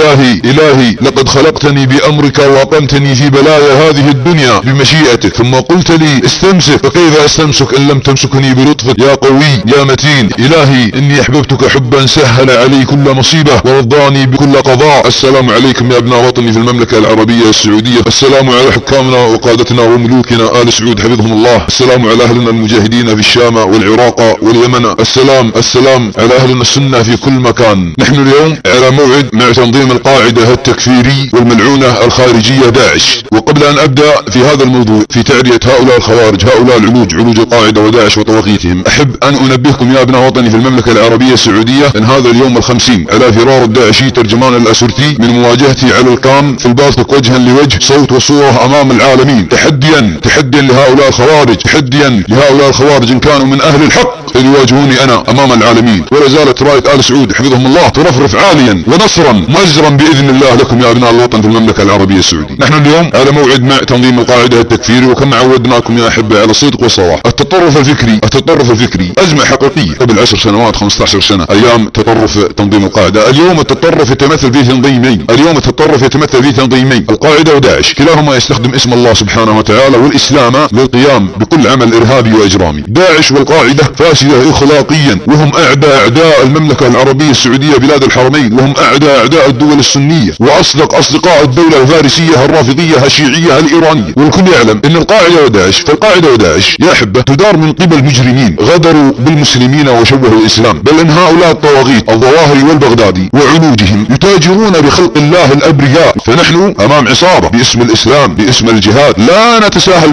إلهي لقد خلقتني بأمرك وأقمتني في بلايا هذه الدنيا بمشيئتك، ثم قلت لي استمسك، فكيف استمسك إن لم تمسكني بلطفك يا قوي يا متين. إلهي إني أحببتك حبا سهل علي كل مصيبة ورضاني بكل قضاء. السلام عليكم يا ابناء وطني في المملكة العربية السعودية. السلام على حكامنا وقادتنا وملوكنا آل سعود حفظهم الله. السلام على أهلنا المجاهدين في الشام والعراق واليمن. السلام على أهلنا السنة في كل مكان. نحن اليوم على موعد مع تنظيم القاعدة التكفيري والملعونة الخارجية داعش. وقبل أن أبدأ في هذا الموضوع في تعرية هؤلاء الخوارج، هؤلاء علوج القاعدة وداعش وطواغيتهم، أحب أن أنبهكم يا ابناء وطني في المملكة العربية السعودية أن هذا اليوم ال50 على فرار الداعشي ترجمان الأسرتي من مواجهتي على الكام في الباطق وجها لوجه، صوت وصورة أمام العالمين، تحديا لهؤلاء الخوارج، تحديا لهؤلاء الخوارج إن كانوا من أهل الحق يواجهوني أنا أمام العالمين. ولا زالت راية آل سعود حفظهم الله ترفرف عاليا ونصرا مؤزرا بإذن الله لكم يا ابناء الوطن في المملكة العربية السعودية. نحن اليوم على موعد مع تنظيم القاعدة التكفيري، وكما عودناكم يا أحبة على الصدق والصراحة. التطرف الفكري أزمة حقيقية قبل 10 سنوات 15 سنة أيام تطرف تنظيم القاعدة. اليوم التطرف يتمثل في تنظيمين، القاعدة وداعش، كلاهما يستخدم اسم الله سبحانه وتعالى والإسلام للقيام بكل عمل إرهابي وإجرامي. داعش والقاعدة فاسدة إخلاقيا، وهم أعداء المملكة العربية السعودية بلاد الحرمين، وهم أعداء الدول السنية، وأصدق أصدقاء الدولة الفارسية الرافضية الشيعية الإيرانية. والكل يعلم أن فالقاعدة وداعش يا أحبة تدار من قبل مجرمين غدروا بالمسلمين وشوهوا الإسلام، بل إن هؤلاء الطواغيت الظواهري والبغدادي وعلوجهم يتاجرون بخلق الله الأبرياء. فنحن أمام عصابة باسم الإسلام باسم الجهاد، لا نتساهل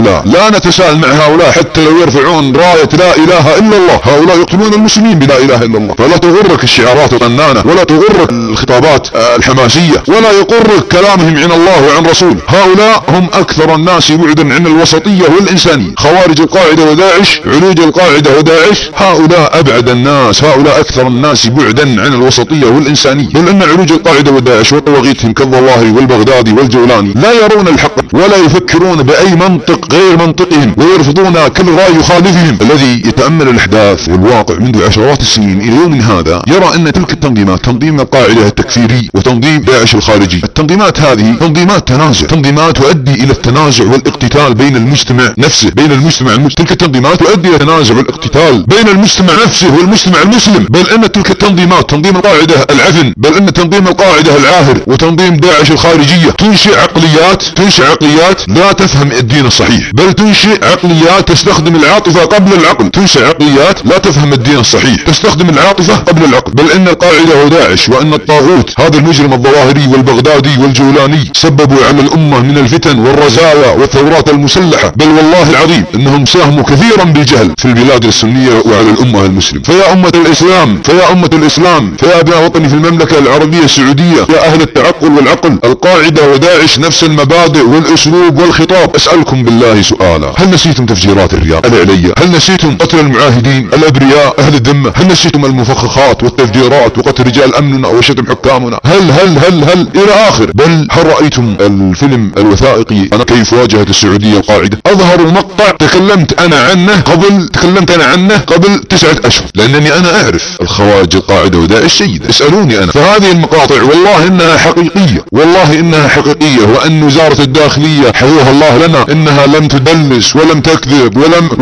مع هؤلاء حتى لو يرفعون راية لا إله إلا الله. هؤلاء يقتلون المسلمين بلا إله إلا الله. فلا تغرك الشعارات الطنانة، ولا تغرك الخطابات الحماسية، ولا يغرك كلامهم عن الله وعن رسول. هؤلاء هم أكثر الناس بعدا عن الوسطية والإنسانية. خوارج القاعدة وداعش، علوج القاعدة وداعش، هؤلاء أبعد الناس، هؤلاء أكثر الناس بعدا عن الوسطية والإنسانية. بل أن علوج القاعدة وداعش وطواغيتهم كالظواهري والبغدادي والجولاني لا يرون الحق ولا يفكرون بأي منطق غير منطقهم، ويرفضون كل رأي يخالفهم. الذي يتأمل الأحداث والواقع منذ عشرات السنين إلى يوم هذا يرى أن تلك التنظيمات، تنظيم القاعدة التكفيري وتنظيم داعش الخارجي، التنظيمات هذه تنظيمات تنازع، تنظيمات تؤدي إلى التنازع والاقتتال بين المجتمع نفسه، تلك التنظيمات تؤدي إلى التنازع والاقتتال بين المجتمع نفسه والمجتمع المسلم. بل أن تلك التنظيمات، تنظيم القاعدة العفن، بل أن تنظيم القاعدة العاهر وتنظيم داعش الخارجية تنشئ عقليات لا تفهم الدين الصحيح، بل تنشئ عقليات تستخدم العاطفة قبل العقل، تنشئ عقليات لا تفهم الدين الصحيح تستخدم العاطفة قبل العقل. بل ان القاعدة وداعش وان الطاغوت هذا المجرم الظواهري والبغدادي والجولاني سببوا على الامة من الفتن والرزايا والثورات المسلحة، بل والله العظيم انهم ساهموا كثيرا بالجهل في البلاد السنية وعلى الامة المسلم. فيا امة الاسلام، فيا ابناء وطني في المملكة العربية السعودية، يا اهل التعقل والعقل، القاعدة وداعش نفس المبادئ والاسلوب والخطاب. اسألكم بالله سؤالا، هل نسيتم تفجيرات الرياض العليا؟ هل نسيتم قتل المعاهدين الابرياء اهل الذمة؟ هل نسيتم المفخخات والتفجيرات وقتل رجال امننا وشتم حكامنا؟ هل الى اخر. بل هل رأيتم الفيلم الوثائقي انا كيف واجهت السعودية القاعدة؟ اظهر مقطع تكلمت انا عنه قبل 9 أشهر، لانني انا اعرف الخوارج القاعدة وداعش جيدا. اسألوني انا. فهذه المقاطع والله انها حقيقية، وان وزارة الداخلية حفظها الله لنا انها لم تدلس ولم تكذب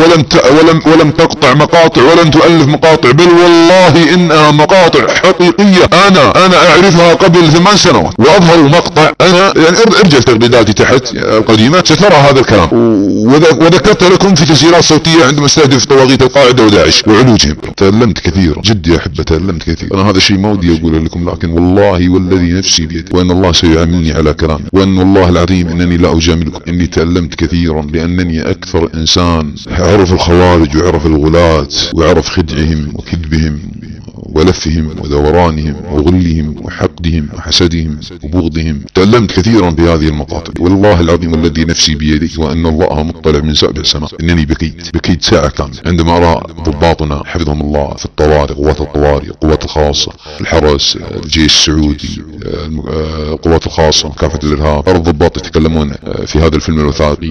ولم تقطع مقاطع ولم تؤلف مقاطع، بل والله انها مقاطع حقيقية انا اعرفها قبل 8 سنوات. واظهر مقطع انا يعني ارجع تغريداتي تحت القديمة سترى هذا الكلام، وذكرت لكم في تسجيلات صوتية عندما استهدف طواغيت القاعدة وداعش وعلوجهم. تألمت كثيرا جد يا احبة، تألمت كثيرا. انا هذا الشيء ما ودي اقوله لكم، لكن والله والذي نفسي بيده وان الله سيعاملني على كلامي، وان والله العظيم انني لا اجاملكم، اني تألمت كثيرا لانني اكثر انسان عرف الخوارج وعرف الغلاة وعرف خدعهم وكذبهم ولفهم ودورانهم وغلهم وحقدهم وحسدهم وبغضهم. تألمت كثيرا بهذه المقاطع والله العظيم الذي نفسي بيده وأن الله مطلع من سابع السماء إنني بكيت ساعة كاملة عندما أرى ضباطنا حفظهم الله في الطوارئ، قوات الطوارئ، قوات الخاصة، الحرس، الجيش السعودي، القوات الخاصة مكافحة الإرهاب، الضباط يتكلمون في هذا الفيلم الوثائقي.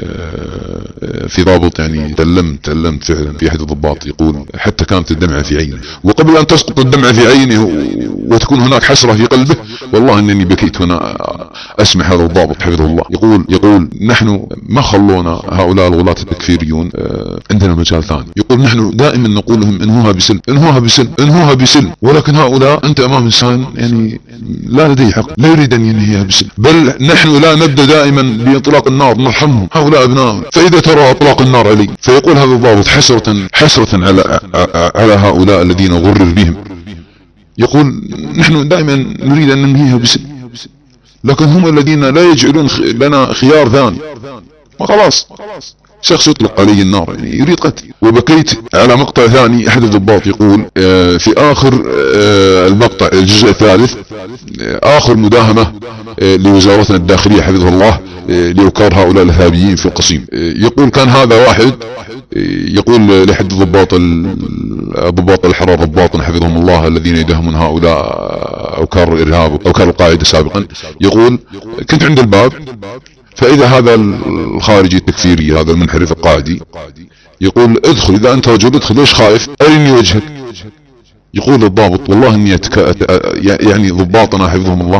في ضابط يعني تألمت فعلا في أحد الضباط يقول حتى كانت الدمعة في عينه، وقبل أن تسقط الدمعة في عينه وتكون هناك حسرة في قلبه والله أنني بكيت هنا أسمع هذا الضابط حفظه الله يقول نحن ما خلونا هؤلاء الغلاة التكفيريون، عندنا مجال ثاني. يقول نحن دائما نقول لهم انهوها بسلم انهوها بسلم انهوها بسلم، ولكن هؤلاء انت امام انسان يعني لا لديه حق، لا يريد ان ينهيها بسلم، بل نحن لا نبدأ دائما باطلاق النار، نرحمهم هؤلاء ابناء، فاذا ترى اطلاق النار علي. فيقول هذا الضابط حسرة على هؤلاء الذين غرر بهم، يقول نحن دائما نريد ان ننهيها بسلم، لكن هم الذين لا يجعلون لنا خيار ثاني، وخلاص شخص يطلق عليه النار يعني يريد قتل. وبكيت على مقطع ثاني أحد الضباط يقول في آخر المقطع الجزء الثالث آخر مداهمة لوزارتنا الداخلية حفظه الله لإوكار هؤلاء الإرهابيين في القصيم. يقول كان هذا واحد يقول لأحد ضباط الحرار ضباط حفظهم الله الذين يداهمون هؤلاء أوكار الإرهاب أوكار القاعدة سابقا، يقول كنت عند الباب فإذا هذا الخارجي التكفيري هذا المنحرف القاعدي يقول ادخل إذا أنت رجل ادخل، ليش خايف؟ أرني وجهك. يقول الضابط والله إني يعني ضباطنا حفظهم الله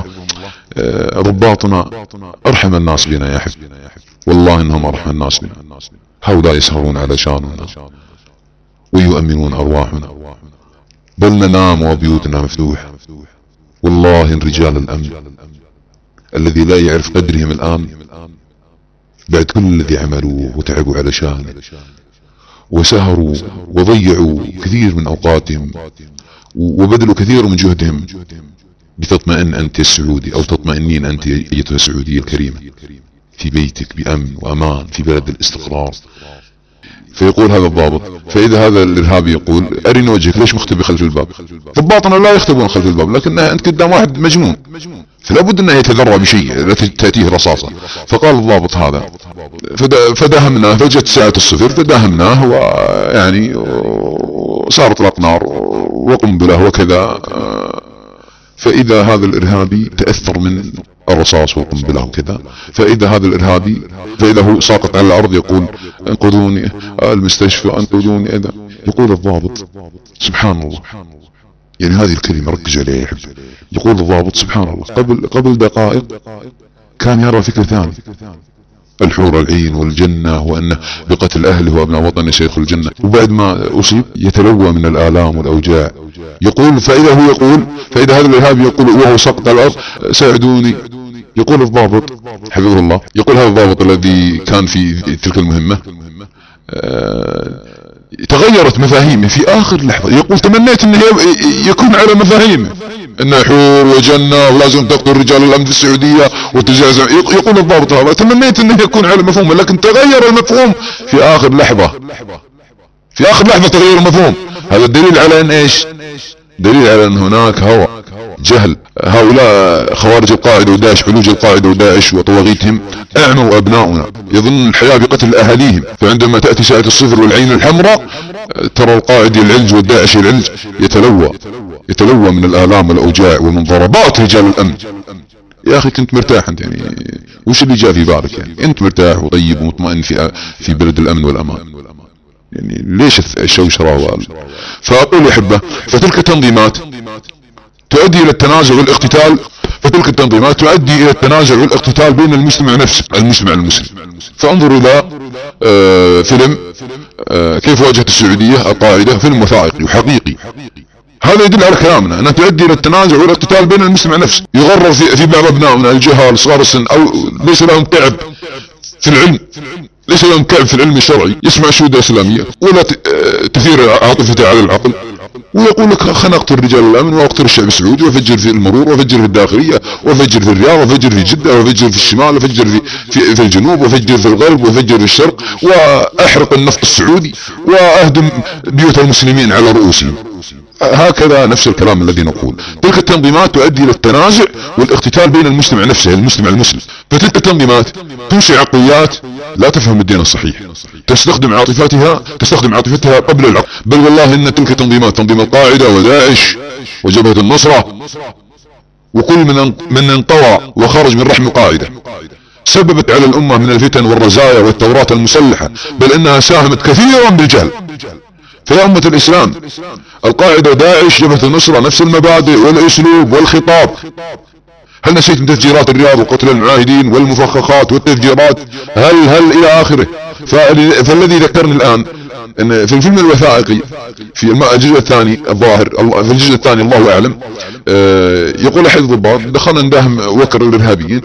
ضباطنا أرحم الناس بنا يا حفظ، والله إنهم أرحم الناس بنا، هؤلاء يسهرون على شاننا ويؤمنون أرواحنا، بل ننام وبيوتنا مفتوحة، والله إن رجال الأمن الذي لا يعرف قدرهم الآن بعد كل الذي عملوه وتعبوا على شانه وسهروا وضيعوا كثير من أوقاتهم وبذلوا كثير من جهدهم لتطمئن أنت السعودي أو تطمئنين أنت أيتها السعودية الكريمة في بيتك بأمن وأمان في بلد الاستقرار. فيقول هذا الضابط فإذا هذا الإرهابي يقول أرني وجهك، ليش مختبي خلف الباب؟ ضباطنا لا يختبون خلف الباب، لكن أنت قدام واحد مجنون فلا بد أنه يتذرع بشيء لا تأتيه رصاصة. فقال الضابط هذا فداهمناه، فجت ساعة الصفر فداهمناه ويعني صار اطلاق نار وقنبلة وكذا، فإذا هذا الإرهابي تأثر من الرصاص والقنبلة وكذا، فإذا هذا الإرهابي فإذا هو ساقط على الأرض يقول انقذوني المستشفى انقذوني إذا. يقول الضابط سبحان الله، يعني هذه الكلمة ركز عليها يا حبيبي. يقول الضابط سبحان الله قبل دقائق كان يرى فكرة ثانية، الحور العين والجنة وأنه بقتل أهله وأبناء وطنه سيدخل الجنة، وبعد ما أصيب يتلوى من الآلام والأوجاع. يقول فإذا هذا الإرهابي يقول وهو سقط على الأرض ساعدوني. يقول الضابط حفظه الله، يقول هذا الضابط الذي كان في تلك المهمة تغيرت مفاهيمه في آخر لحظة. يقول تمنيت أنه يكون على مفاهيمه انه حور وجنة ولازم تقتل رجال الامن في السعودية وتجاوز. يقول الضابط هذا تمنيت انه يكون على مفهومه، لكن تغير المفهوم في اخر لحظة، في اخر لحظة تغير المفهوم. هذا الدليل على ان ايش؟ دليل على ان هناك هوى جهل. هؤلاء خوارج القاعدة وداعش علوج القاعدة وداعش وطواغيتهم اعموا ابناؤنا، يظن الحياة بقتل اهاليهم، فعندما تأتي ساعة الصفر والعين الحمراء ترى القاعد العلج والداعش العلج يتلوى من الآلام والأوجاع ومن ضربات رجال الأمن. يا أخي كنت مرتاح أنت، يعني وش اللي جاء في بالك؟ يعني أنت مرتاح وطيب ومطمئن في بلد الأمن والأمان، يعني ليش الشوشرة فأقول يا حبة فتلك التنظيمات تؤدي إلى التنازع والاقتتال، فتلك التنظيمات تؤدي إلى التنازع والاقتتال بين المجتمع نفسه، المجتمع المسلم. فانظروا إلى فيلم كيف واجهت السعودية القاعدة، فيلم وثائقي وحقيقي. هذا يدل على كلامنا انها تؤدي الى التنازع والاقتتال بين المجتمع نفسه. يغرر في بعض ابنائنا الجهال صغار السن او ليس لهم كعب في العلم، ليس لهم كعب في العلم الشرعي، يسمع شهودة اسلامية ولا تثير عاطفته على العقل، ويقول لك خلنا اقتل رجال الامن واقتل الشعب السعودي وافجر في المرور وافجر في الداخلية وافجر في الرياض وافجر في جدة وافجر في الشمال وافجر في الجنوب وافجر في الغرب وافجر في الشرق واحرق النفط السعودي واهدم بيوت المسلمين على رؤوسهم. هكذا نفس الكلام الذي نقول. تلك التنظيمات تؤدي الى التنازع والاقتتال بين المجتمع نفسه، المجتمع المسلم. فتلك التنظيمات تنشئ عقليات لا تفهم الدين الصحيح، تستخدم عاطفتها قبل العقل. بل والله ان تلك التنظيمات، تنظيم القاعدة وداعش وجبهة النصرة وكل من انطوى وخرج من رحم القاعدة سببت على الأمة من الفتن والرزايا والثورات المسلحة، بل إنها ساهمت كثيرا بالجهل. فيا أمة الإسلام، القاعدة وداعش جبهة النصرة نفس المبادئ والأسلوب والخطاب. هل نسيتم تفجيرات الرياض وقتل المعاهدين والمفخخات والتفجيرات هل إلى آخره؟ فالذي ذكرني الآن ان في الفيلم الوثائقي في الجزء الثاني الظاهر، في الجزء الثاني الله اعلم، يقول احد الضباط: دخلنا نداهم وكر الارهابيين،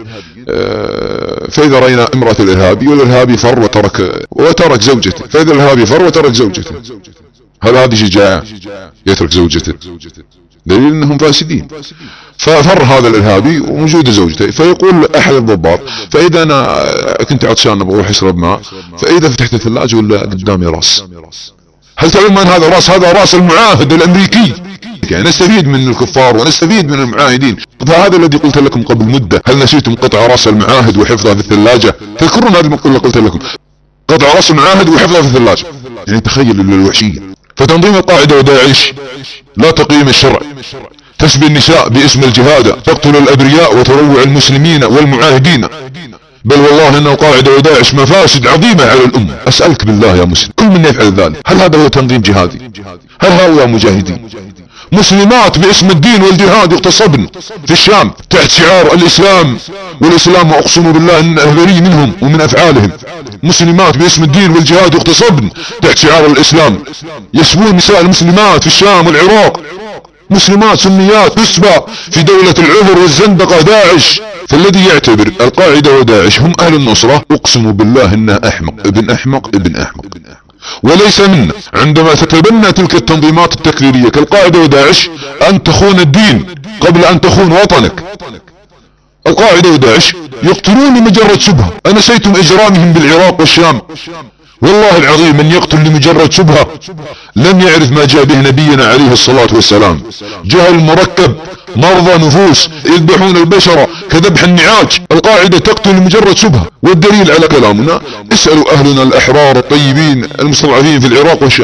فاذا راينا امرأة الارهابي والارهابي فر وترك زوجته، فاذا الارهابي فر وترك زوجته. هل هذه شجاعة؟ يترك زوجته؟ دليل انهم فاسدين. ففر هذا الارهابي وموجود زوجته. فيقول احد الضباط: فاذا انا كنت عطشان بروح اشرب ماء، فاذا فتحت الثلاجة ولا قدامي راس. هل تعلم من هذا الراس؟ هذا راس المعاهد الامريكي. يعني نستفيد من الكفار ونستفيد من المعاهدين. فهذا الذي قلت لكم قبل مدة: هل نسيتم قطع راس المعاهد وحفظها في الثلاجة؟ تذكرون هذه المقولة قلت لكم: قطع راس المعاهد وحفظها في الثلاجة. يعني تخيل الوحشية. فتنظيم القاعدة وداعش لا تقيم الشرع، تسبي النساء باسم الجهاد، تقتل الابرياء وتروع المسلمين والمعاهدين. بل والله ان القاعدة وداعش مفاسد عظيمة على الامة. اسألك بالله يا مسلم، كل من يفعل ذلك هل هذا هو تنظيم جهادي؟ هل هؤلاء مجاهدين؟ مسلمات باسم الدين والجهاد اغتصبن في الشام تحت شعار الاسلام، والاسلام اقسم بالله ان بريء منهم ومن افعالهم. مسلمات باسم الدين والجهاد اغتصبن تحت شعار الاسلام، يسبون نساء المسلمات في الشام والعراق. مسلمات سنيات تسبى في دولة العذر والزندقة داعش. فالذي يعتبر القاعدة وداعش هم اهل النصرة اقسم بالله انه احمق ابن احمق ابن احمق. وليس منا عندما تتبنى تلك التنظيمات التكفيرية كالقاعدة وداعش ان تخون الدين قبل ان تخون وطنك. القاعدة وداعش يقتلون لمجرد شبهة. أنسيتم إجرامهم بالعراق والشام؟ والله العظيم من يقتل لمجرد شبهة لم يعرف ما جاء به نبينا عليه الصلاة والسلام. جهل مركب، مرضى نفوس، يذبحون البشر كذبح النعاج. القاعدة تقتل لمجرد شبهة. والدليل على كلامنا اسألوا أهلنا الأحرار الطيبين المستضعفين في العراق والشام.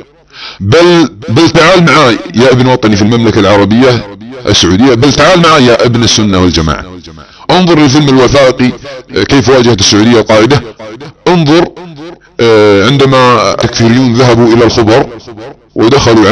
بل تعال معي يا ابن وطني في المملكة العربية السعودية، بل تعال معي يا ابن السنة والجماعة. انظر للفيلم الوثائقي كيف واجهت السعودية القاعدة. انظر عندما تكفيريون ذهبوا الى الخبر ودخلوا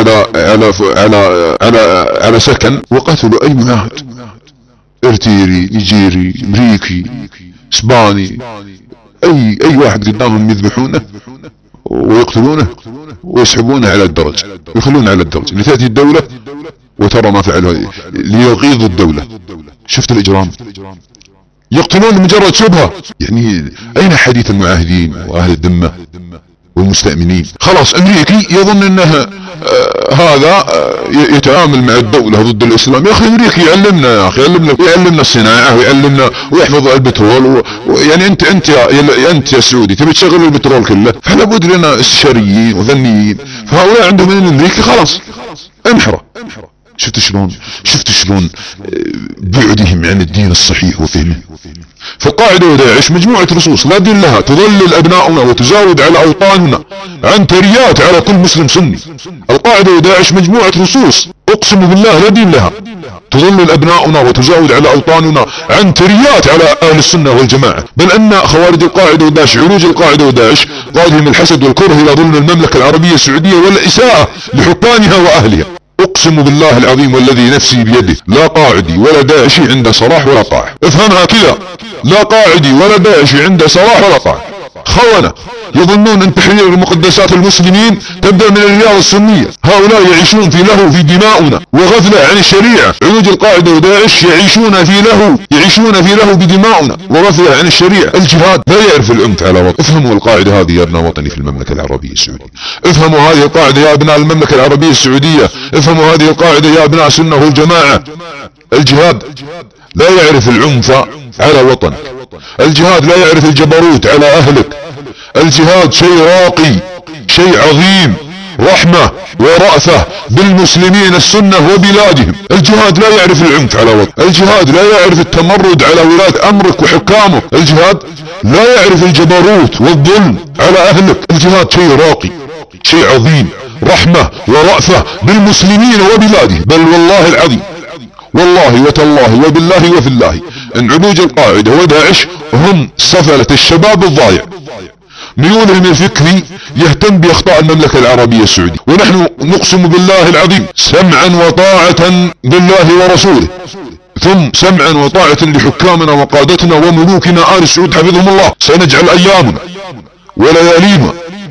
على سكن وقتلوا اي معاهد، ارتيري، نيجيري، امريكي، اسباني، اي واحد قدامهم يذبحونه ويقتلونه ويسحبونه على الدرج، يخلونه على الدرج لتأتي الدولة وترى ما فعله ليغيظ الدولة. شفت الإجرام؟ يقتلون لمجرد شبهة. يعني أين حديث المعاهدين وأهل الذمة والمستأمنين؟ خلاص أمريكي يظن أنه هذا يتعامل مع الدولة ضد الإسلام. يا أخي أمريكي يعلمنا، يا أخي يعلمنا الصناعة ويعلمنا ويحفظ البترول يعني أنت يا سعودي تبي تشغل البترول كله، فلا بد لنا استشاريين وذنيين. فهؤلاء عندهم من الأمريكي خلاص انحرى. شفت شلون بعدهم عن الدين الصحيح وفهمه. فالقاعدة وداعش مجموعة رصوص لا دين لها، تضلل أبناؤنا وتزاود على أوطاننا عن تريات على كل مسلم سني. القاعدة وداعش مجموعة رصوص اقسم بالله لا دين لها، تضلل أبناؤنا وتزاود على أوطاننا عن تريات على أهل السنة والجماعة. بل أن خوارج القاعدة وداعش، عروج القاعدة وداعش، قادهم الحسد والكره إلى ضمن المملكة العربية السعودية والإساءة لحكامها وأهلها. اقسم بالله العظيم والذي نفسي بيده لا قاعدي ولا داعشي عنده صلاح ولا طاعة. افهمها كذا، لا قاعدي ولا داعشي عنده صلاح ولا طاعة. خونة يظنون ان تحرير مقدسات المسلمين تبدأ من الرياض السنية. هؤلاء يعيشون في لهو في دماؤنا وغفلة عن الشريعة. عروج القاعدة وداعش يعيشون في لهو بدماؤنا وغفلة عن الشريعة. الجهاد لا يعرف العنف على وطن. افهموا القاعدة هذه يا ابناء وطني في المملكة العربية السعودية. افهموا هذه القاعدة يا ابناء المملكة العربية السعودية. افهموا هذه القاعدة يا ابناء السنة والجماعة. الجهاد لا يعرف العنف على وطنك. الجهاد لا يعرف الجبروت على اهلك. الجهاد شيء راقي، شيء عظيم، رحمة ورأفة بالمسلمين السنة وبلادهم. الجهاد لا يعرف العنف على وطن. الجهاد لا يعرف التمرد على ولاة امرك وحكامك. الجهاد لا يعرف الجبروت والظلم على اهلك. الجهاد شيء راقي، شيء عظيم، رحمة ورأفة بالمسلمين وبلادهم. بل والله العظيم والله وتالله وبالله وفي الله ان علوج القاعدة وداعش هم سفلة الشباب الضايع، ميولهم الفكري يهتم باخطاء المملكة العربية السعودية. ونحن نقسم بالله العظيم سمعا وطاعة بالله ورسوله، ثم سمعا وطاعة لحكامنا وقادتنا وملوكنا آل سعود حفظهم الله، سنجعل ايامنا وليالينا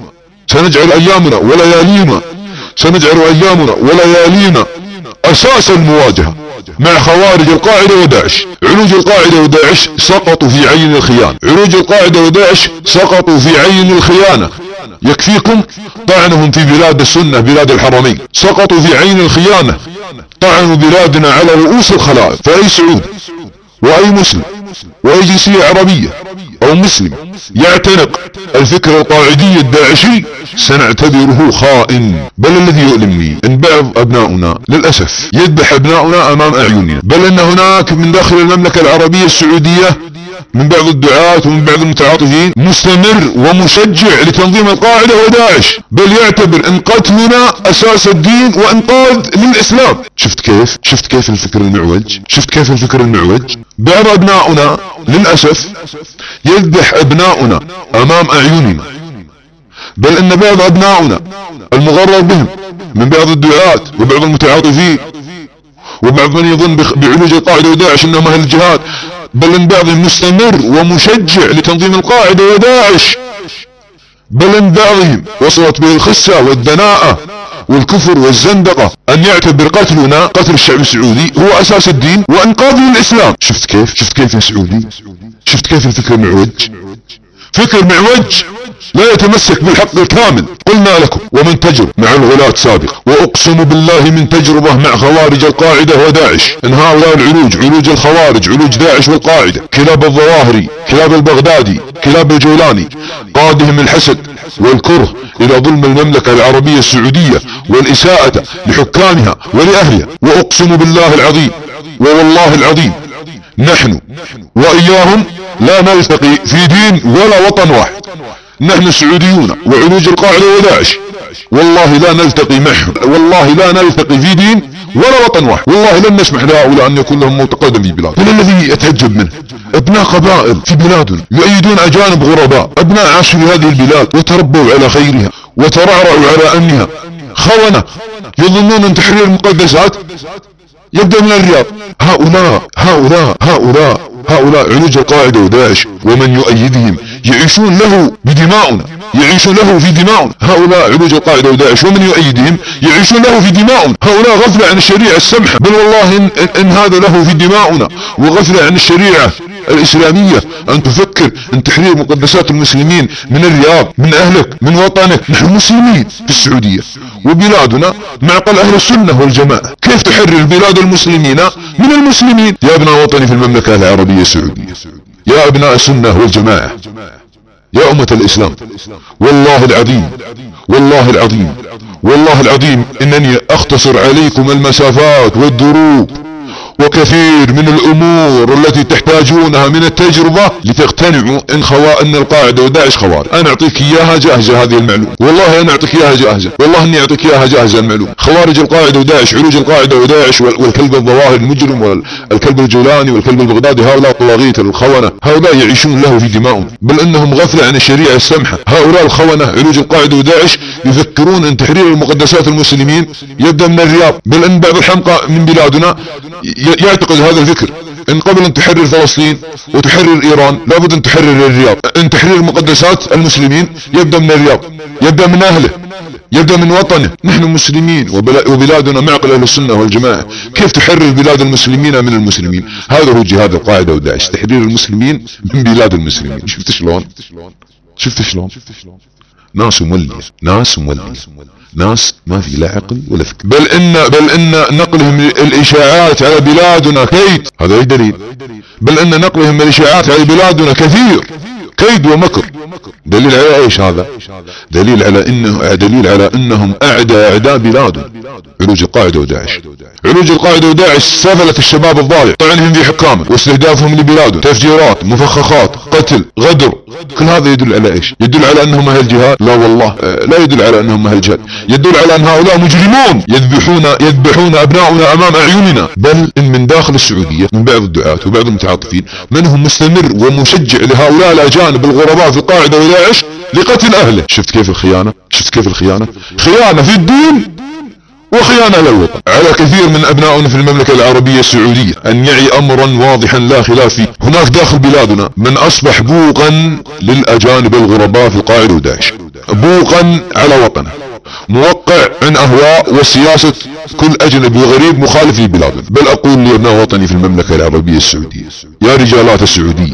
اساس المواجهة مع خوارج القاعدة وداعش. علوج القاعدة وداعش سقطوا في عين الخيانة، يكفيكم طعنهم في بلاد السنة بلاد الحرمين، سقطوا في عين الخيانة، طعنوا بلادنا على رؤوس الخلائق. فأي سعود وأي مسلم وأي جنسية عربية أو مسلم يعتنق الفكر القاعدي الداعشي سنعتبره خائن. بل الذي يؤلمني ان بعض ابناؤنا للأسف يذبح ابناؤنا امام اعيننا، بل ان هناك من داخل المملكة العربية السعودية من بعض الدعاة ومن بعض المتعاطفين مستمر ومشجع لتنظيم القاعدة وداعش، بل يعتبر ان قتلنا اساس الدين وانقاذ للاسلام. شفت كيف الفكر المعوج. بعض ابناؤنا للأسف يذبح ابناؤنا امام اعيننا، بل ان بعض ابناؤنا المغرر بهم من بعض الدعاة وبعض المتعاطفين وبعض من يظن بعلوج القاعدة وداعش انهم اهل الجهاد، بل ان بعضهم مستمر ومشجع لتنظيم القاعدة وداعش، بل ان بعضهم وصلت به الخسة والدناءة والكفر والزندقة ان يعتبر قتلنا قتل الشعب السعودي هو اساس الدين وانقاذ للاسلام. شفت كيف يا سعودي؟ شفت كيف الفكر معوج؟ فكر معوج لا يتمسك بالحق الكامل. قلنا لكم ومن تجرب مع الغلاة سابقا، واقسم بالله من تجربة مع خوارج القاعدة وداعش، ان هؤلاء العلوج، علوج الخوارج، علوج داعش والقاعدة، كلاب الظواهري، كلاب البغدادي، كلاب الجولاني، قادهم الحسد والكره الى ظلم المملكة العربية السعودية والاساءة لحكامها ولأهلها. واقسم بالله العظيم ووالله العظيم نحن واياهم لا نلتقي في دين ولا وطن واحد. نحن السعوديون وعلوج القاعدة وداعش والله لا نلتقي معهم، والله لا نلتقي في دين ولا وطن واحد، والله لن نسمح لهؤلاء ان يكون لهم موت قدم في بلاد. من الذي يتعجب منه؟ ابناء قبائل في بلادنا يؤيدون اجانب غرباء، ابناء عاشوا في هذه البلاد وتربوا على خيرها وترعرعوا على امنها، خونة يظنون ان تحرير المقدسات يبدأ من الرياض. هؤلاء علوج القاعدة وداعش ومن يؤيدهم يعيشون له بدماؤنا، في دماؤنا. هؤلاء علوج القاعدة وداعش ومن يؤيدهم يعيشون له في دماؤنا. هؤلاء غفلة عن الشريعة السمحة، بل والله إن هذا له في دماؤنا، وغفلة عن الشريعة الإسلامية أن تفكر أن تحرير مقدسات المسلمين من الرياض، من أهلك، من وطنك. نحن مسلمين في السعودية وبلادنا معقل أهل السنة والجماعة، كيف تحرر بلاد المسلمين من المسلمين؟ يا ابناء وطني في المملكة العربية السعودية، يا ابناء السنة والجماعة، يا أمة الإسلام، والله العظيم إنني أختصر عليكم المسافات والدروب وكثير من الامور التي تحتاجونها من التجربة لتقتنعوا ان القاعدة وداعش خوارج. انا اعطيك اياها جاهزة هذه المعلومة، والله انا اعطيك اياها جاهزة، والله اني اعطيك اياها جاهزة المعلومة. خوارج القاعدة وداعش، علوج القاعدة وداعش والكلب الظواهر المجرم والكلب الجولاني والكلب البغدادي، هؤلاء الطواغيت الخونة، هؤلاء يعيشون له في دماؤهم، بل انهم غفلة عن الشريعة السمحة. هؤلاء الخونة علوج القاعدة وداعش يفكرون ان تحرير المقدسات المسلمين يبدأ من الرياض، بل ان بعض الحمقى من بلادنا يعتقد هذا الفكر، ان قبل ان تحرر فلسطين وتحرر ايران لابد ان تحرر الرياض، ان تحرير مقدسات المسلمين يبدأ من الرياض، يبدأ من اهله، يبدأ من وطنه. نحن مسلمين وبلادنا معقل اهل السنة والجماعة، كيف تحرر بلاد المسلمين من المسلمين؟ هذا هو جهاد القاعدة وداعش، تحرير المسلمين من بلاد المسلمين. شفت شلون ناس مولية، ناس ما في لا عقل ولا فكر، بل ان نقلهم الاشاعات على بلادنا كيد، هذا دليل. بل ان نقلهم الاشاعات على بلادنا كثير كيد ومكر. دليل على ايش هذا؟ دليل على انهم اعداء بلادهم. علوج القاعدة وداعش، علوج القاعدة وداعش سفلة الشباب الضالع، طعنهم في حكامه واستهدافهم لبلادهم، تفجيرات، مفخخات، قتل، غدر، كل هذا يدل على ايش؟ يدل على انهم اهل جهاد؟ لا والله، لا يدل على انهم اهل جهاد، يدل على ان هؤلاء مجرمون يذبحون ابناؤنا امام اعيننا. بل ان من داخل السعودية من بعض الدعاة وبعض المتعاطفين منهم مستمر ومشجع لهؤلاء الاجانب الغرباء في القاعدة وداعش لقتل اهله. شفت كيف الخيانة؟ شفت كيف الخيانة؟ خيانة في الدين وخيانة للوطن. على كثير من أبنائنا في المملكة العربية السعودية أن يعي أمرا واضحا لا خلاف فيه. هناك داخل بلادنا من أصبح بوقا للأجانب الغرباء في القاعدة وداعش، بوقا على وطنه، موقع عن أهواء وسياسة كل أجنبي وغريب مخالف لبلادنا. بل أقول لأبناء وطني في المملكة العربية السعودية، يا رجالات السعودية،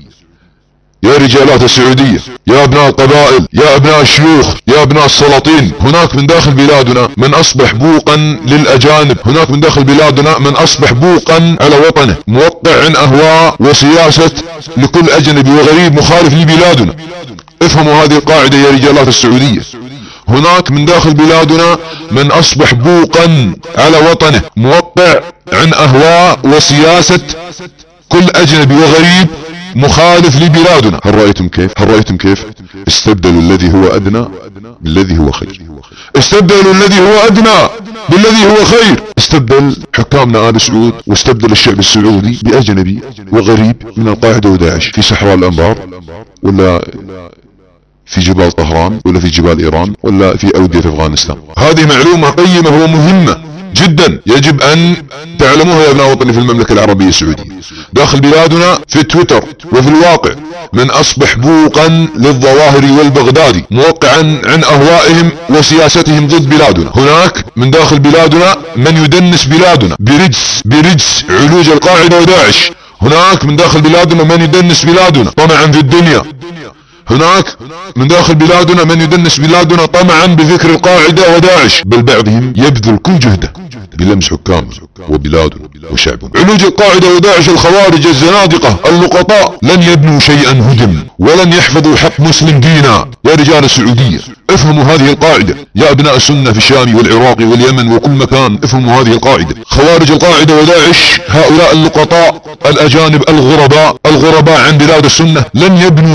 يا رجالات السعودية، يا ابناء القبائل، يا ابناء الشيوخ، يا ابناء السلاطين، هناك من داخل بلادنا من اصبح بوقا للاجانب، هناك من داخل بلادنا من اصبح بوقا على وطنه، موقع عن اهواء وسياسة لكل اجنبي وغريب مخالف لبلادنا. افهموا هذه القاعدة يا رجالات السعودية. هناك من داخل بلادنا من اصبح بوقا على وطنه، موقع عن اهواء وسياسة كل اجنبي وغريب مخالف لبلادنا. هل رأيتم كيف استبدلوا الذي هو ادنى بالذي هو خير؟ استبدلوا الذي هو ادنى بالذي هو خير. استبدل حكامنا آل سعود واستبدل الشعب السعودي باجنبي وغريب من القاعدة وداعش في صحراء الانبار، ولا في جبال طهران، ولا في جبال ايران، ولا في اودية افغانستان. هذه معلومة قيمة ومهمة جدا يجب ان تعلموها يا ابناء وطني في المملكة العربية السعودية. داخل بلادنا في تويتر وفي الواقع من اصبح بوقا للظواهر والبغدادي، موقعا عن اهوائهم وسياستهم ضد بلادنا. هناك من داخل بلادنا من يدنس بلادنا برجس علوج القاعدة وداعش. هناك من داخل بلادنا من يدنس بلادنا طمعا في الدنيا. هناك من داخل بلادنا من يدنس بلادنا طمعا بذكر القاعدة وداعش. بل بعضهم يبذل كل جهده بلمس حكامنا وبلادنا وشعبنا. علوج القاعدة وداعش الخوارج الزنادقة اللقطاء لن يبنوا شيئا هدم ولن يحفظوا حق مسلم دينا. يا رجال السعودية افهموا هذه القاعدة، يا ابناء السنة في الشام والعراق واليمن وكل مكان افهموا هذه القاعدة. خوارج القاعدة وداعش هؤلاء اللقطاء الأجانب الغرباء عن بلاد السنة لن يبنوا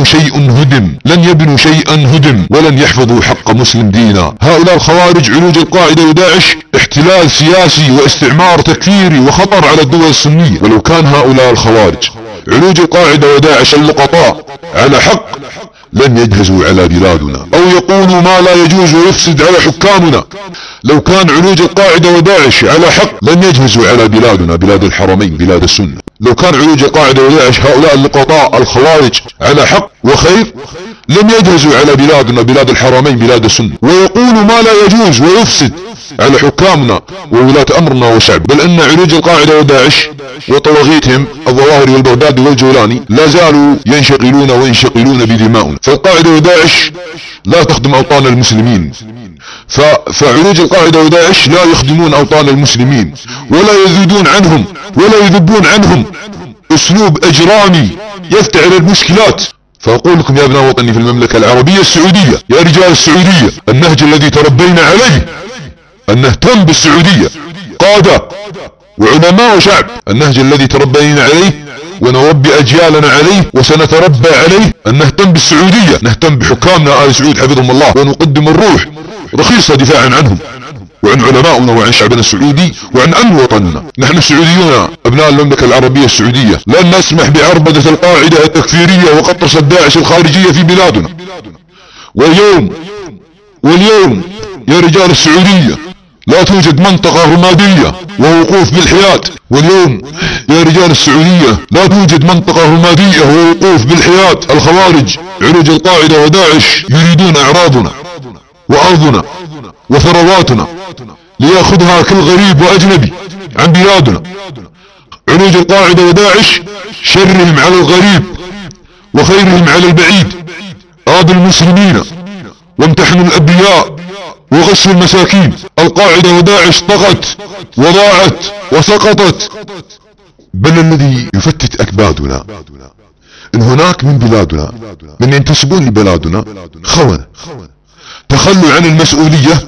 شيئا هدم ولن يحفظوا حق مسلم دينا. هؤلاء الخوارج علوج القاعدة وداعش احتلال سياسي واستعمار تكفيري وخطر على الدول السنية. ولو كان هؤلاء الخوارج علوج القاعدة وداعش اللقطاء على حق لن يجهزوا على بلادنا او يقولوا ما لا يجوز ويفسد على حكامنا. لو كان علوج القاعدة وداعش على حق لن يجهزوا على بلادنا، بلاد الحرمين، بلاد السنة. لو كان علوج القاعدة وداعش هؤلاء اللقطاء الخوارج على حق وخير لم يجهزوا على بلادنا، بلاد الحرمين، بلاد السنة، ويقولوا ما لا يجوز ويفسد على حكامنا وولاة امرنا وشعب. بل ان علوج القاعدة وداعش وطواغيتهم الظواهري والبغدادي والجولاني لا زالوا ينشقلون بدماؤنا. فالقاعدة وداعش لا تخدم اوطان المسلمين، فعلوج القاعدة وداعش لا يخدمون اوطان المسلمين ولا يذودون عنهم ولا يذبون عنهم اسلوب اجرامي يفتعل المشكلات. فاقول لكم يا ابناء وطني في المملكة العربية السعودية، يا رجال السعودية، النهج الذي تربينا عليه ان نهتم بالسعودية قادة وعلماء وشعب، النهج الذي تربينا عليه ونربي اجيالنا عليه وسنتربى عليه ان نهتم بالسعودية، نهتم بحكامنا آل سعود حفظهم الله، ونقدم الروح رخيصة دفاعا عنهم وعن علمائنا وعن شعبنا السعودي وعن امن وطننا. نحن السعوديون ابناء المملكة العربية السعودية لن نسمح بعربدة القاعدة التكفيرية وقطرسة داعش الخارجية في بلادنا. واليوم يا رجال السعودية لا توجد منطقة رمادية ووقوف بالحياد. واليوم يا رجال السعودية لا توجد منطقة رمادية ووقوف بالحياد. الخوارج علوج القاعدة وداعش يريدون اعراضنا وارضنا وثرواتنا ليأخذها كل غريب واجنبي عن بلادنا. علوج القاعدة وداعش شرهم على الغريب وخيرهم على البعيد، آذوا المسلمين وامتحنوا الابرياء وغشوا المساكين. القاعدة وداعش طغت وضاعت وسقطت. بل الذي يفتت اكبادنا ان هناك من بلادنا من ينتسبون لبلادنا خونة تخلوا عن المسؤولية،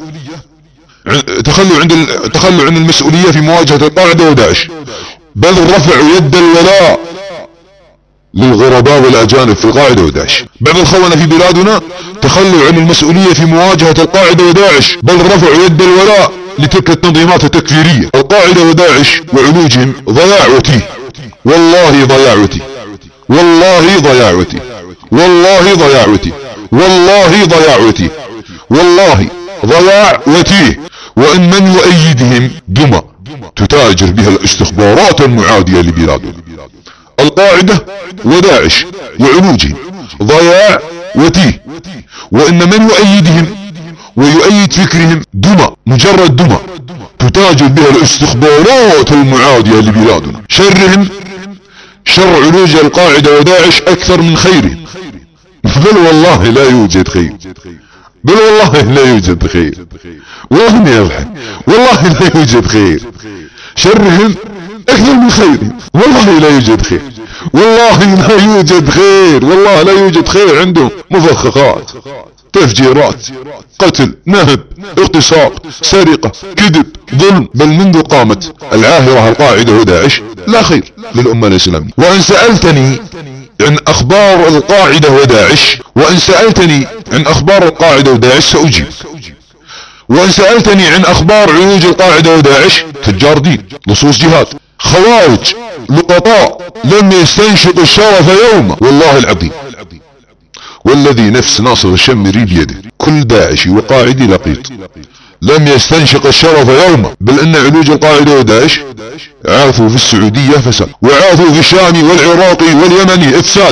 تخلوا عن المسؤولية في مواجهة القاعدة وداعش، بل رفعوا يد الولاء للغرباء والأجانب في القاعدة وداعش. بعض الخونة في بلادنا تخلوا عن المسؤولية في مواجهة القاعدة وداعش، بل رفعوا يد الولاء لتلك التنظيمات التكفيرية. القاعدة وداعش وعلوجهم ضياع وتيه، والله ضياع وتيه، والله ضياع وتيه، والله ضياع وتيه، والله ضياع وتيه، والله ضياع وتيه. وإن من يؤيدهم دمى تتاجر بها الاستخبارات المعادية لبلادنا. القاعدة وداعش وعلوجهم ضياع وتيه، وإن من يؤيدهم ويؤيد فكرهم دمى، مجرد دمى تتاجر بها الاستخبارات المعادية لبلادنا. شرهم شر علوج القاعدة وداعش أكثر من خيرهم، بل والله لا يوجد خير، بل والله لا يوجد خير، وهم يضحك، والله لا يوجد خير. شرهم أكثر من خيرهم، والله لا يوجد خير، والله لا يوجد خير، والله لا يوجد خير. عندهم مفخخات، تفجيرات، قتل، نهب، اغتصاب، سرقة، كذب، ظلم. بل منذ قامت العاهرة القاعدة وداعش لا خير للأمة الإسلامية. وإن سألتني عن أخبار القاعدة وداعش، وإن سألتني عن أخبار القاعدة وداعش سأجيب، وإن سألتني عن أخبار علوج القاعدة وداعش تجار دين، لصوص جهاد، خوارج، لقطاء لم يستنشق الشرف يوما، والله العظيم والذي نفس ناصر الشمري بيده، كل داعشي وقاعدي لقيط لم يستنشق الشرف يوما. بل ان علوج القاعدة وداعش عاثوا في السعودية فساد، وعاثوا في الشام والعراق واليمن افساد،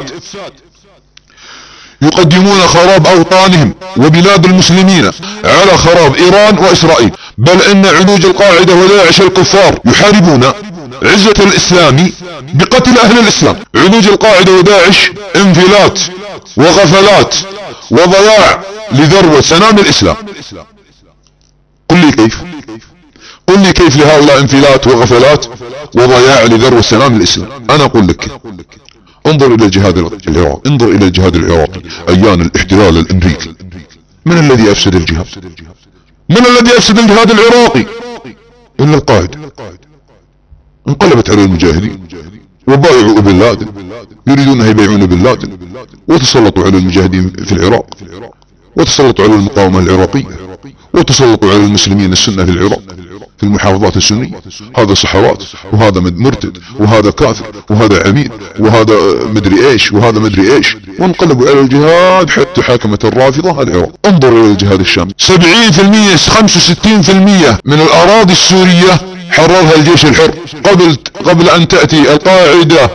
يقدمون خراب اوطانهم وبلاد المسلمين على خراب ايران واسرائيل. بل ان علوج القاعدة وداعش الكفار يحاربون عزة الاسلام بقتل اهل الاسلام. علوج القاعدة وداعش انفلات وغفلات وضياع لذروة سنام الاسلام. قل لي كيف، قل لي كيف لهؤلاء انفلات وغفلات وضياع لذروة سنام الاسلام؟ انا اقول لك انظر الى الجهاد العراقي، انظر الى الجهاد العراقي ايام الاحتلال الامريكي. من الذي افسد الجهاد؟ من الذي افسد الجهاد العراقي؟ الا القاعدة. انقلبت على المجاهدين وبايعوا بن لادن، يريدون ان يبيعون بن لادن، وتسلطوا على المجاهدين في العراق، وتسلطوا على المقاومة العراقية، وتسلطوا على المسلمين السنة في العراق في المحافظات السنية. هذا صحوات، وهذا مرتد، وهذا كافر، وهذا عميد، وهذا مدري ايش، وهذا مدري ايش، وانقلبوا على الجهاد حتى حاكمت الرافضة العراق. انظر الى الجهاد الشامي، 70% 65% من الاراضي السورية حررها الجيش الحر قبل ان تأتي القاعدة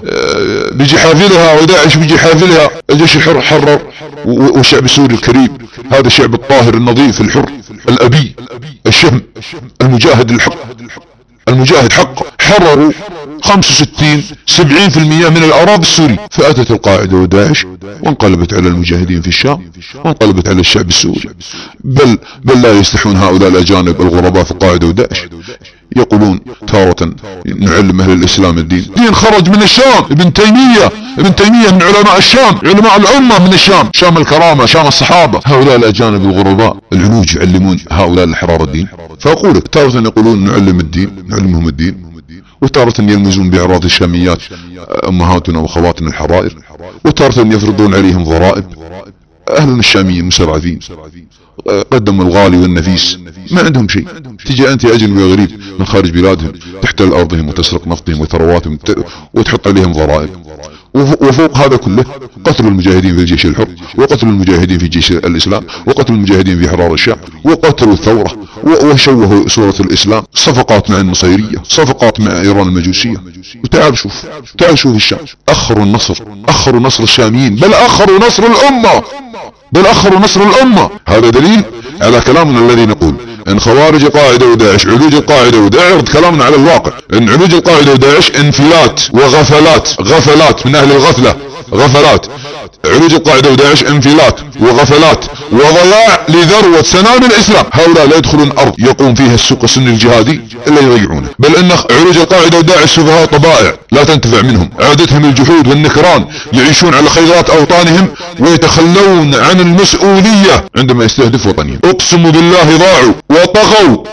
بجحافلها وداعش بجحافلها. الجيش الحر حرر، والشعب السوري الكريم هذا الشعب الطاهر النظيف الحر الأبي الشهم المجاهد الحق، المجاهد حق، حرروا 65 70% من الأراضي السورية. فأتت القاعدة وداعش وانقلبت على المجاهدين في الشام، وانقلبت على الشعب السوري. بل لا يستحون هؤلاء الأجانب الغرباء في القاعدة وداعش، يقولون تارة نعلم أهل الإسلام الدين. دين خرج من الشام، ابن تيمية من علماء الشام، علماء الأمة من الشام، شام الكرامة، شام الصحابة. هؤلاء الأجانب الغرباء العلوج يعلمون هؤلاء الحرار الدين. فأقول لك تارة يقولون نعلم الدين، نعلمهم الدين، وتارة يلمزون بأعراض الشاميات أمهاتنا وأخواتنا الحرائر، وتارة يفرضون عليهم ضرائب. أهلنا الشاميين مسرعين، قدموا الغالي والنفيس، ما عندهم شيء. تجي أنت أجنبي غريب من خارج بلادهم تحتل أرضهم وتسرق نفطهم وثرواتهم وتحط عليهم ضرائب. وفوق هذا كله قتل المجاهدين في الجيش الحر، وقتل المجاهدين في جيش الإسلام، وقتل المجاهدين في حرار الشام، وقتلوا الثورة، وشوهوا صورة الإسلام، صفقات مع النصيرية، صفقات مع إيران المجوسية. وتعال شوف، تعال شوف الشام، أخروا النصر، أخروا نصر الشاميين، بل أخروا نصر الأمة، بل أخروا نصر الأمة. هذا دليل على كلامنا الذي نقول ان خوارج القاعدة وداعش علوج القاعدة وداعش، كلامنا على الواقع ان علوج القاعدة وداعش انفلات وغفلات، غفلات من اهل الغفلة، غفلات. علوج القاعدة وداعش انفلات وغفلات وضياع لذروة سنام الاسلام. هؤلاء لا يدخلون ارض يقوم فيها السوق السني الجهادي الا يضيعونه. بل ان علوج القاعدة وداعش سفهاء طبائع لا تنتفع منهم، عادتهم الجحود والنكران، يعيشون على خيرات اوطانهم ويتخلون عن المسؤولية عندما يستهدف وطنهم. اقسم بالله ضاعوا وطغوا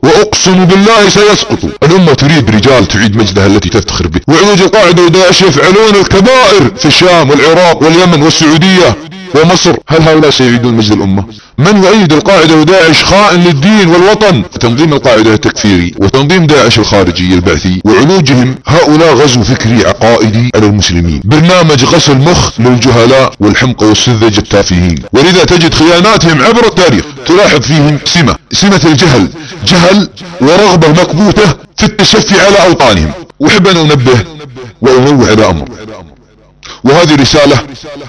وأقسم بالله سيسقط. الأمة تريد رجال تعيد مجدها التي تفتخر به، وعلوج القاعدة وداعش يفعلون الكبائر في الشام والعراق واليمن والسعودية ومصر. هل هؤلاء سيعيدون مجد الأمة؟ من يؤيد القاعدة وداعش خائن للدين والوطن. تنظيم القاعدة التكفيري وتنظيم داعش الخارجي البعثي وعلوجهم هؤلاء غزو فكري عقائدي على المسلمين، برنامج غسل مخ للجهلاء والحمقى والسذج التافهين. ولذا تجد خياناتهم عبر التاريخ تلاحظ فيهم سمة الجهل، جهل ورغبة مكبوتة في التشفي على أوطانهم. وحب أن أنبه وأنوه على أمر، وهذه رسالة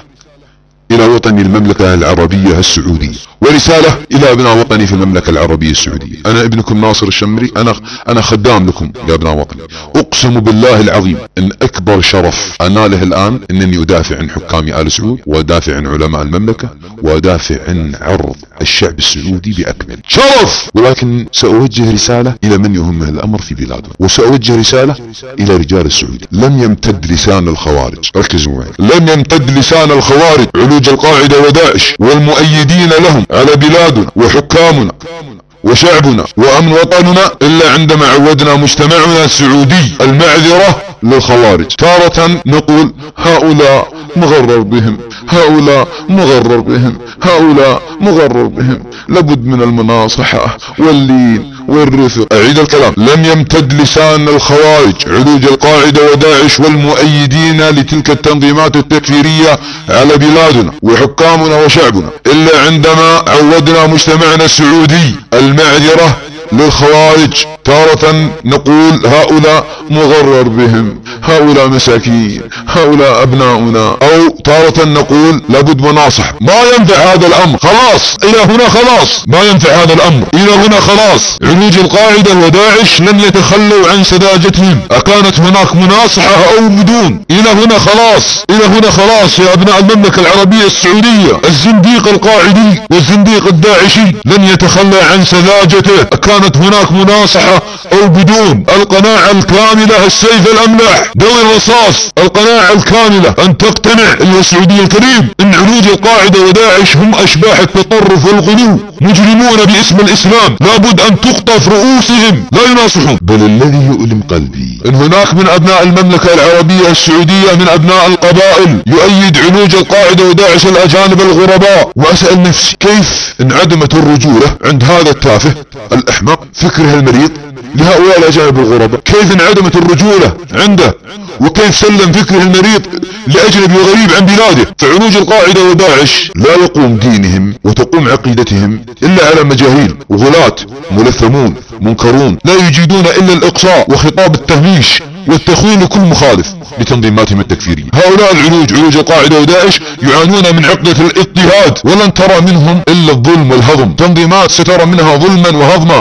إلى وطني المملكة العربية السعودية، ورسالة إلى أبناء وطني في المملكة العربية السعودية. أنا ابنكم ناصر الشمري، أنا خدام لكم يا أبناء وطني. أقسم بالله العظيم أن أكبر شرف أناله الآن أنني أدافع عن حكام آل سعود، وأدافع عن علماء المملكة، وأدافع عن عرض الشعب السعودي بأكمل شرف. ولكن سأوجه رسالة إلى من يهمه الأمر في بلادنا، وسأوجه رسالة إلى رجال السعودية. لم يمتد لسان الخوارج، ركزوا معي، لم يمتد لسان الخوارج علوج القاعدة وداعش والمؤيدين لهم على بلادنا وحكامنا وشعبنا وأمن وطننا إلا عندما عودنا مجتمعنا السعودي المعذرة للخوارج. تارة نقول هؤلاء مغرر بهم، هؤلاء مغرر بهم، هؤلاء مغرر بهم. لابد من المناصحة واللين والرفق. أعيد الكلام، لم يمتد لسان الخوارج علوج القاعدة وداعش والمؤيدين لتلك التنظيمات التكفيرية على بلادنا وحكامنا وشعبنا إلا عندما عودنا مجتمعنا السعودي المعذرة للخوارج. تارة نقول هؤلاء مغرر بهم، هؤلاء مساكين، هؤلاء أبناؤنا. أو تارة نقول لابد مناصح. ما ينفع هذا الأمر، خلاص إلى هنا، خلاص ما ينفع هذا الأمر إلى هنا، خلاص. علوج القاعدة وداعش لن يتخلوا عن سذاجتهم، أكانت هناك مناصحة أو بدون. إلى هنا خلاص، إلى هنا خلاص يا أبناء المملكة العربية السعودية. الزنديق القاعدي والزنديق الداعشي لن يتخلى عن سذاجته، أكانت هناك مناصحة أو بدون. القناعة الكاملة، السيف الأملح، دور الرصاص، القناعة الكاملة أن تقتنع أيها السعودي الكريم أن علوج القاعدة وداعش هم أشباح التطرف والغلو، مجرمون باسم الإسلام، لابد أن تقطف رؤوسهم، لا يناصحون. بل الذي يؤلم قلبي أن هناك من أبناء المملكة العربية السعودية من أبناء القبائل يؤيد علوج القاعدة وداعش الأجانب الغرباء. وأسأل نفسي كيف انعدمت الرجولة عند هذا التافه الأحمق فكره المريض لهؤلاء الأجانب الغرباء؟ كيف انعدمت الرجولة عنده، وكيف سلم فكره المريض لأجنبي وغريب عن بلاده؟ فعلوج القاعدة وداعش لا يقوم دينهم وتقوم عقيدتهم إلا على مجاهيل وغلاة ملثمون منكرون لا يجيدون إلا الإقصاء وخطاب التهميش والتخوين لكل مخالف لتنظيماتهم التكفيرية. هؤلاء علوج القاعدة وداعش يعانون من عقدة الاضطهاد، ولن ترى منهم إلا الظلم والهضم. تنظيمات سترى منها ظلما وهضما.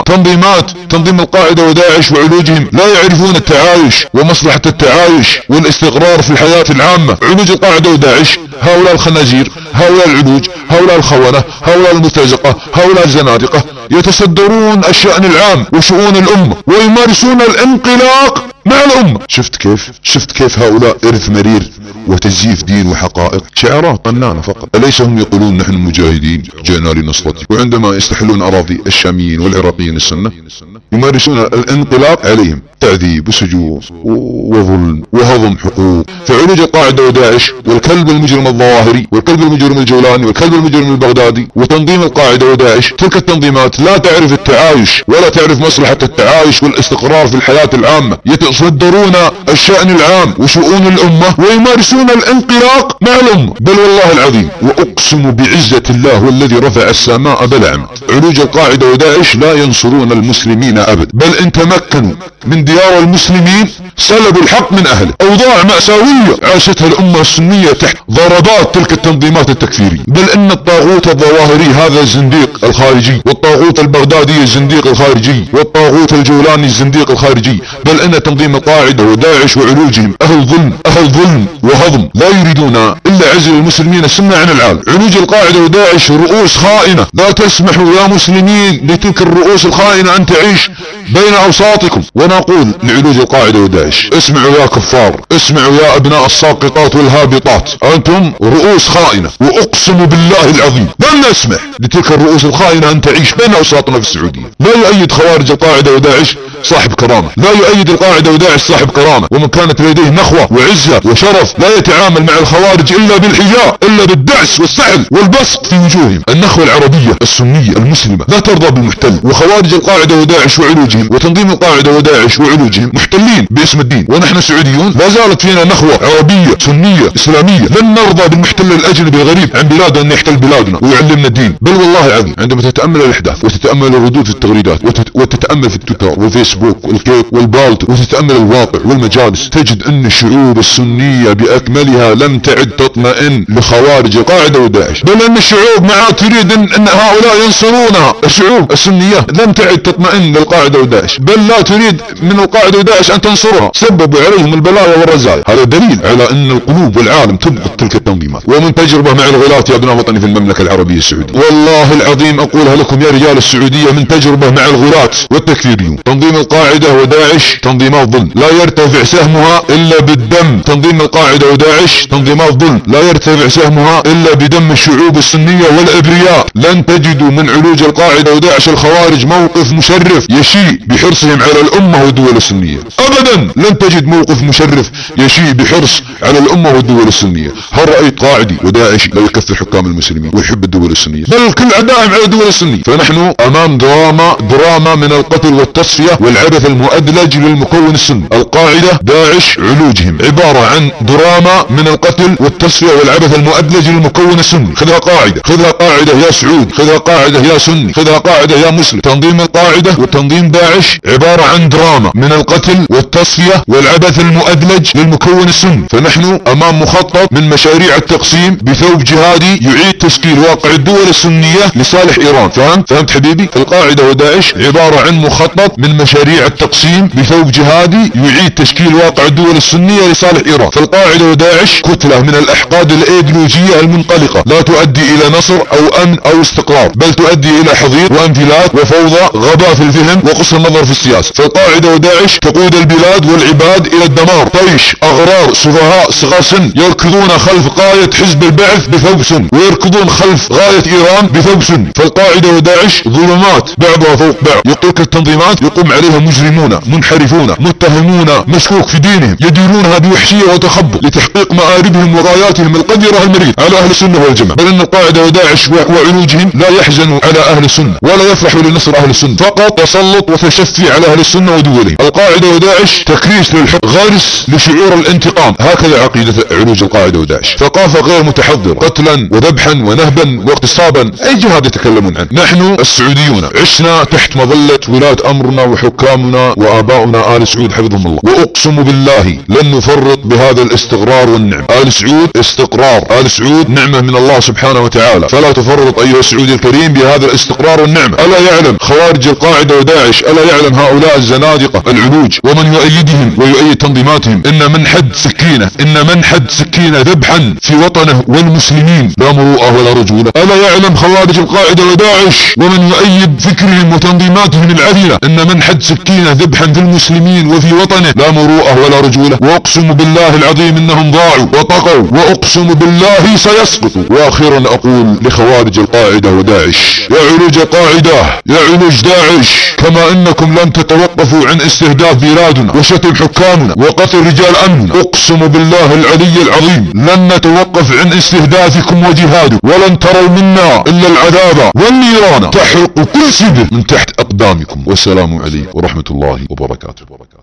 تنظيم القاعدة وداعش وعلوجهم لا يعرفون التعايش ومصلحة التعايش والاستقرار في الحياة العامة. علوج القاعدة وداعش هؤلاء الخنازير، هؤلاء العلوج، هؤلاء الخونة، هؤلاء المرتزقة، هؤلاء الزنادقة يتصدرون الشأن العام وشؤون الأمة ويمارسون الانقلاق مع الأمة. شفت كيف هؤلاء إرث مرير وتزييف دين وحقائق، شعارات طنانة فقط. أليس هم يقولون نحن مجاهدين جئنا لنصرتك، وعندما يستحلون أراضي الشاميين والعراقيين السنة يمارسون الانقلاب عليهم، تعذيب وسجون وظلم وهضم حقوق. فعلوج القاعدة وداعش والكلب المجرم الظواهري والكلب المجرم الجولاني والكلب المجرم البغدادي وتنظيم القاعدة وداعش، تلك التنظيمات لا تعرف التعايش ولا تعرف مصلحة التعايش والاستقرار في الحياة العامة، يتصدرون الشأن العام وشؤون الأمة ويمارسون الانقلاق مع الأمة. بل والله العظيم وأقسم بعزة الله والذي رفع السماء بلعم، علوج القاعدة وداعش لا ينصرون المسلمين أبدا، بل إن تمكنوا من ديار المسلمين سلبوا الحق من أهله. أوضاع مأساوية عاشتها الأمة السنية تحت ضربات تلك التنظيمات التكفيرية. بل إن الطاغوت الظواهري هذا الزنديق الخارجي، والطاغوت البغدادي الزنديق الخارجي، والطاغوت الجولاني الزنديق الخارجي، بل إن تنظيم القاعدة وداعش وعلوجهم أهل ظلم وهضم، لا يريدون إلا عزل المسلمين السنة عن العالم. علوج القاعدة وداعش رؤوس خائنة، لا تسمحوا يا مسلمين لتلك الرؤوس الخائنة أن تعيش بين أوساطكم. ونقول لعلوج القاعدة وداعش: اسمعوا يا كفار، اسمعوا يا أبناء الساقطات والهابطات، أنتم رؤوس خائنة، وأقسم بالله العظيم لن نسمح لتلك الرؤوس الخائنة أن تعيش بين أوساطنا في السعودية. لا يؤيد خوارج القاعدة وداعش صاحب كرامة، لا يؤيد القاعدة وداعش صاحب كرامة، ومن كانت لديه نخوة وعزة وشرف لا يتعامل مع الخوارج إلا بالحياء، إلا بالدعس والسحل والبسط في وجوههم. النخوة العربية السنية المسلمة لا ترضى بالمحتل، وخوارج القاعدة وداعش وعلوجهم وتنظيم القاعدة وداعش وعلوجهم محتلين باسم الدين، ونحن سعوديون لا زالت فينا نخوة عربية سنية إسلامية. لن نرضى بالمحتل الأجنبي الغريب عن بلاده أن يحتل بلادنا ويعلمنا الدين. بل والله العظيم عندما تتأمل الأحداث وتتأمل الردود في التغريدات وتتأمل في التويتر والفيسبوك والكيك والبالت وتتأمل الواقع والمجالس، تجد أن الشعوب السنية بأكملها لم تعد تطمئن لخوارج القاعدة وداعش، بل أن الشعوب معها تريد أن هؤلاء ينصرونها. الشعوب السنية لم تعد تطمئن للقاعدة وداعش، بل لا تريد من القاعدة وداعش أن تنصرها، سببوا عليهم البلايا والرزايا. هذا دليل على أن القلوب والعالم تبغض تلك التنظيمات. ومن تجربة مع الغلاة يا ابناء وطني في المملكة العربية السعودية، والله العظيم أقولها لكم يا رجال السعودية من تجربة مع الغلاة والتكفيريون، تنظيم القاعدة وداعش تنظيمات ظلم لا يرتفع سهمها إلا بالدم. تنظيم القاعدة وداعش تنظيمات ظلم لا يرتفع سهمها إلا بدم الشعوب السنية والأبرياء. لن تجدوا من علوج القاعدة وداعش الخوارج موقف مشرف يشيء بحرصهم على الأمة والدول السنية، أبدا لن تجد موقف مشرف يشيء بحرص على الأمة والدول السنية. هل رأيت قاعدي وداعش لا يكفر حكام المسلمين ويحب الدول السنية، بل كل عدائهم على الدول السنية؟ فنحن أمام دراما من القتل والتصفية والعبث المؤدلج للمكون السني. القاعدة داعش علوجهم عبارة عن دراما من القتل والتصفية والعبث المؤدلج للمكون السني. خذها قاعدة، خذها قاعدة يا سعود، خذها قاعدة يا سني، خذها قاعدة يا مسلم. تنظيم القاعدة وتنظيم داعش عبارة عن دراما من القتل والتصفية والعبث المؤدلج للمكون السني. فنحن أمام مخطط من مشاريع التقسيم بثوب جهادي يعيد تشكيل واقع الدول السنية لصالح إيران. فهمت حبيبي؟ القاعدة وداعش عبارة عن مخطط من مشاريع التقسيم بثوب جهادي يعيد تشكيل واقع الدول السنية لصالح إيران. فالقاعدة وداعش كتلة من الأحقاد الإيديولوجية المنطلقة لا تؤدي إلى نصر أو أمن أو استقرار، بل تؤدي إلى حضيض وانفلات وفوضى، غباء في الفهم وقصر النظر في السياسة. فالقاعدة وداعش تقود البلاد والعباد إلى الدمار، طيش أغرار سفهاء صغار سن يركضون خلف قاية حزب البعث بثوب سن، ويركضون خلف غاية إيران بثوب سن. فالقاعدة وداعش ظلمات بعضها فوق بعض، تلك التنظيمات يقوم عليها مجرمون منحرفون متهمون مشكوك في دينهم، يديرونها بوحشية وتخبط لتحقيق مآربهم وغاياتهم القذرة المريض على أهل السنة والجماعة. بل أن القاعدة وداعش وعلوجهم لا يحزنوا على أهل السنة ولا يفرحوا لنصر أهل السنة، فقط تسلط وتشفي على أهل السنة ودولهم. القاعدة وداعش تكريس للحق، غرس لشعور الانتقام، هكذا عقيدة علوج القاعدة وداعش. ثقافة غير متحضرة، قتلا وذبحا ونهبا واغتصابا، أي جهاد يتكلمون عنه. نحن السعوديون عشنا تحت مظلة ولاة أمرنا وحكامنا وآباؤنا آل سعود حفظهم الله، وأقسم بالله لن نفرط بهذا الاستقرار والنعم. آل سعود استقرار، آل سعود نعمة من الله سبحانه وتعالى، فلا تفرط أيها السعودي الكريم بهذا الاستقرار والنعمة. ألا يعلم خوارج القاعدة وداعش، ألا يعلم هؤلاء الزنادقة العلوج ومن يؤيدهم ويؤيد تنظيماتهم إن من حد سكينة ذبحا في وطنه والمسلمين لا مروءة ولا رجولة. ألا يعلم خوارج القاعدة وداعش ومن يؤيد فكرهم وتنظيماتهم العدلة إن من حد سكينة ذبحا في المسلمين وفي وطنه لا مروءة ولا رجولة. وأقسم بالله العظيم إنهم ضاعوا وطغوا، وأقسم بالله سيسقطوا. وأخيرا أقول لخوارج القاعدة وداعش: يا علوج القاعدة، يا علوج داعش، كما إنكم لن تتوقفوا عن استهداف بلادنا وشتم حكامنا وقتل رجال أمننا، أقسم بالله العلي العظيم لن نتوقف عن استهدافكم وجهادكم، ولن تروا منا إلا العذاب والنيران تحرق كل سبل من تحت أقدامكم. والسلام عليكم ورحمة الله وبركاته.